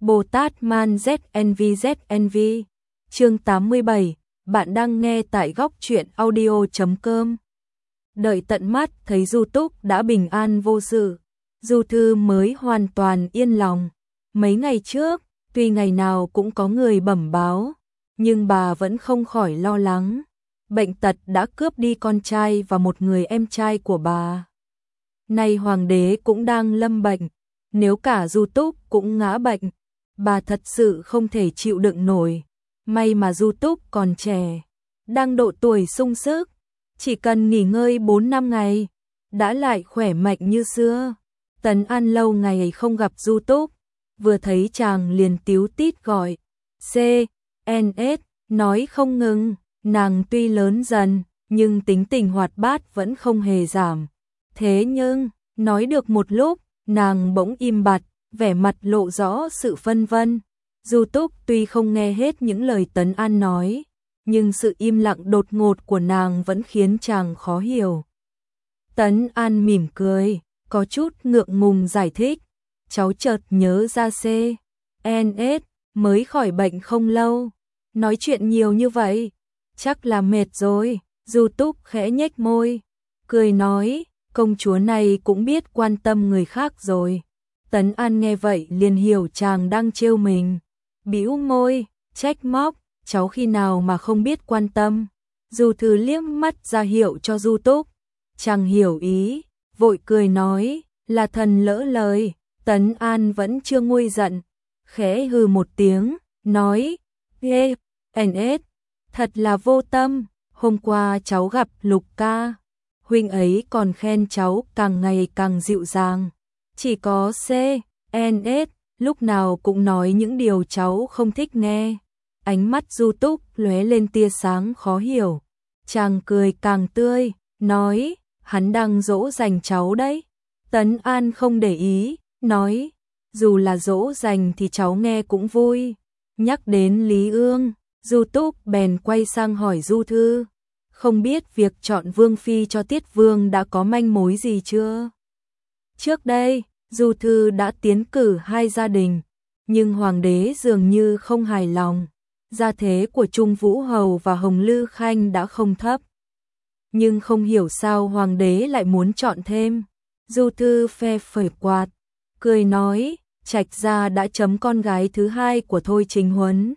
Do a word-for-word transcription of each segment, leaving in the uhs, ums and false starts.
Bồ Tát Man Z N V Z N V. Chương tám mươi bảy, bạn đang nghe tại góc truyện audio chấm com. Đợi tận mắt thấy Du Túc đã bình an vô sự, Du Thư mới hoàn toàn yên lòng. Mấy ngày trước, tuy ngày nào cũng có người bẩm báo, nhưng bà vẫn không khỏi lo lắng. Bệnh tật đã cướp đi con trai và một người em trai của bà. Nay hoàng đế cũng đang lâm bệnh, nếu cả Du Túc cũng ngã bệnh, bà thật sự không thể chịu đựng nổi. May mà Du Túc còn trẻ, đang độ tuổi sung sức, chỉ cần nghỉ ngơi bốn năm ngày, đã lại khỏe mạnh như xưa. Tấn An lâu ngày không gặp Du Túc, vừa thấy chàng liền tíu tít gọi C, N, S, nói không ngừng. Nàng tuy lớn dần, nhưng tính tình hoạt bát vẫn không hề giảm. Thế nhưng, nói được một lúc, nàng bỗng im bặt, vẻ mặt lộ rõ sự phân vân. Du Túc tuy không nghe hết những lời Tấn An nói, nhưng sự im lặng đột ngột của nàng vẫn khiến chàng khó hiểu. Tấn An mỉm cười, có chút ngượng ngùng giải thích. Cháu chợt nhớ ra C, N, S, mới khỏi bệnh không lâu. Nói chuyện nhiều như vậy, chắc là mệt rồi. Du Túc khẽ nhếch môi, cười nói, công chúa này cũng biết quan tâm người khác rồi. Tấn An nghe vậy liền hiểu chàng đang trêu mình, bĩu môi, trách móc, cháu khi nào mà không biết quan tâm. Du Thư liếc mắt ra hiệu cho Du Túc, chàng hiểu ý, vội cười nói, là thần lỡ lời. Tấn An vẫn chưa nguôi giận, khẽ hừ một tiếng, nói, ghê, N S, thật là vô tâm, hôm qua cháu gặp Lục ca, huynh ấy còn khen cháu càng ngày càng dịu dàng. Chỉ có C, N, S, lúc nào cũng nói những điều cháu không thích nghe. Ánh mắt Du Túc lóe lên tia sáng khó hiểu. Chàng cười càng tươi, nói, hắn đang dỗ dành cháu đấy. Tấn An không để ý, nói, dù là dỗ dành thì cháu nghe cũng vui. Nhắc đến Lý Ương, Du Túc bèn quay sang hỏi Du Thư, không biết việc chọn vương phi cho Tiết Vương đã có manh mối gì chưa? Trước đây, Du Thư đã tiến cử hai gia đình, nhưng hoàng đế dường như không hài lòng. Gia thế của Trung Vũ Hầu và Hồng Lư Khanh đã không thấp, nhưng không hiểu sao hoàng đế lại muốn chọn thêm. Du Thư phe phẩy quạt, cười nói, Trạch gia đã chấm con gái thứ hai của Thôi Chính Huấn,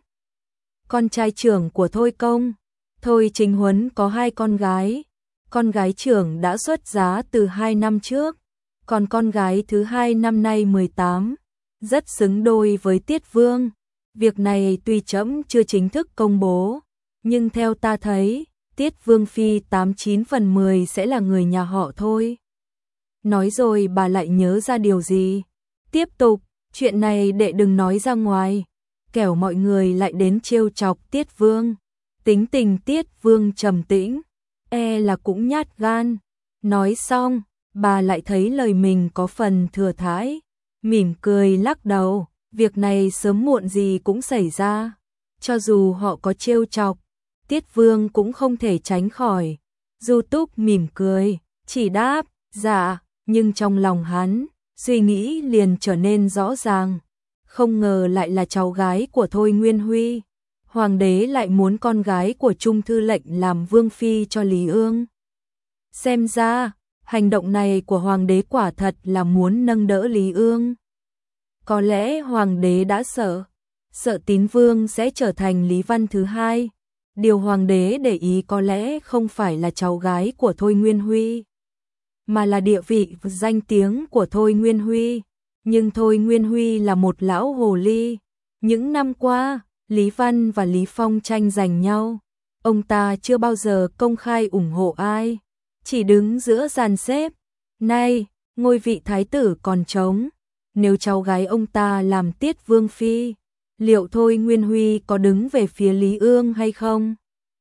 con trai trưởng của Thôi Công. Thôi Chính Huấn có hai con gái, con gái trưởng đã xuất giá từ hai năm trước, còn con gái thứ hai năm nay mười tám, rất xứng đôi với Tiết Vương. Việc này tuy trẫm chưa chính thức công bố, nhưng theo ta thấy, Tiết Vương phi tám chín phần mười sẽ là người nhà họ Thôi. Nói rồi bà lại nhớ ra điều gì, tiếp tục, chuyện này đệ đừng nói ra ngoài, kẻo mọi người lại đến trêu chọc Tiết Vương. Tính tình Tiết Vương trầm tĩnh, e là cũng nhát gan. Nói xong, bà lại thấy lời mình có phần thừa thãi, mỉm cười lắc đầu, việc này sớm muộn gì cũng xảy ra. Cho dù họ có trêu chọc, Tiết Vương cũng không thể tránh khỏi. Du Túc mỉm cười, chỉ đáp, dạ, nhưng trong lòng hắn, suy nghĩ liền trở nên rõ ràng. Không ngờ lại là cháu gái của Thôi Nguyên Huy. Hoàng đế lại muốn con gái của Trung thư lệnh làm vương phi cho Lý Ương. Xem ra, hành động này của hoàng đế quả thật là muốn nâng đỡ Lý Ương. Có lẽ hoàng đế đã sợ, sợ Tín Vương sẽ trở thành Lý Văn thứ hai. Điều hoàng đế để ý có lẽ không phải là cháu gái của Thôi Nguyên Huy, mà là địa vị và danh tiếng của Thôi Nguyên Huy. Nhưng Thôi Nguyên Huy là một lão hồ ly. Những năm qua, Lý Văn và Lý Phong tranh giành nhau, ông ta chưa bao giờ công khai ủng hộ ai, chỉ đứng giữa dàn xếp. Nay, ngôi vị thái tử còn trống, nếu cháu gái ông ta làm Tiết Vương phi, liệu Thôi Nguyên Huy có đứng về phía Lý Ương hay không?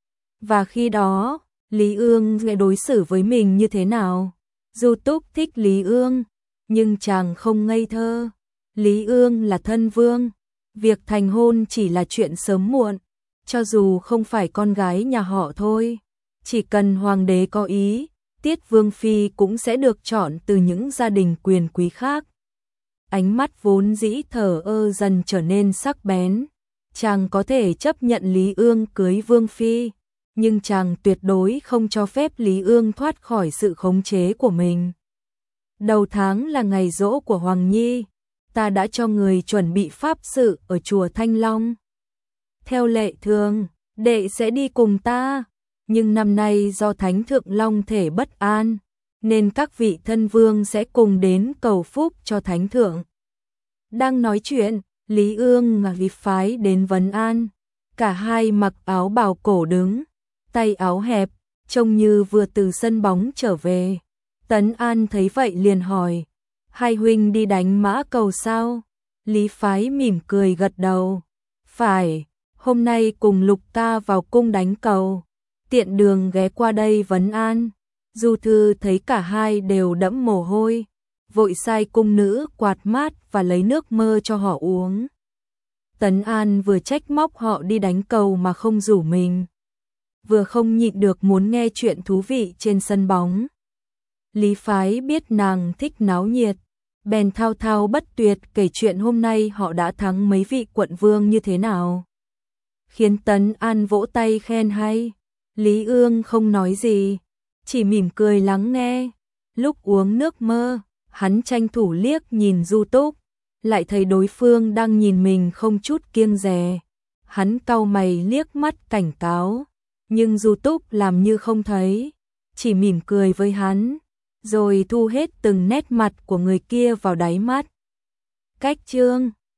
Và khi đó, Lý Ương sẽ đối xử với mình như thế nào? Du Túc thích Lý Ương, nhưng chàng không ngây thơ. Lý Ương là thân vương, việc thành hôn chỉ là chuyện sớm muộn, cho dù không phải con gái nhà họ Thôi, chỉ cần hoàng đế có ý, Tiết Vương phi cũng sẽ được chọn từ những gia đình quyền quý khác. ánh mắt vốn dĩ thờ ơ dần trở nên sắc bén. Chàng có thể chấp nhận Lý Ương cưới Vương Phi, nhưng chàng tuyệt đối không cho phép Lý Ương thoát khỏi sự khống chế của mình. Đầu tháng là ngày giỗ của Hoàng Nhi, ta đã cho người chuẩn bị pháp sự ở chùa Thanh Long. Theo lệ thường, đệ sẽ đi cùng ta, nhưng năm nay do Thánh Thượng Long thể bất an, nên các vị thân vương sẽ cùng đến cầu phúc cho Thánh Thượng. Đang nói chuyện, Lý Ương và Lý Phái đến vấn an, cả hai mặc áo bào cổ đứng, tay áo hẹp, trông như vừa từ sân bóng trở về. Tấn An thấy vậy liền hỏi, hai huynh đi đánh mã cầu sao? Lý Phái mỉm cười gật đầu, phải, hôm nay cùng Lục ca vào cung đánh cầu, tiện đường ghé qua đây vấn an. Du Thư thấy cả hai đều đẫm mồ hôi, vội sai cung nữ quạt mát và lấy nước mơ cho họ uống. Tấn An vừa trách móc họ đi đánh cầu mà không rủ mình, vừa không nhịn được muốn nghe chuyện thú vị trên sân bóng. Lý Phái biết nàng thích náo nhiệt, bèn thao thao bất tuyệt kể chuyện hôm nay họ đã thắng mấy vị quận vương như thế nào, khiến Tấn An vỗ tay khen hay. Lý Ương không nói gì, chỉ mỉm cười lắng nghe. Lúc uống nước mơ, hắn tranh thủ liếc nhìn Du Túc, lại thấy đối phương đang nhìn mình không chút kiêng dè. Hắn cau mày liếc mắt cảnh cáo, nhưng Du Túc làm như không thấy, chỉ mỉm cười với hắn, rồi thu hết từng nét mặt của người kia vào đáy mắt. Cách chương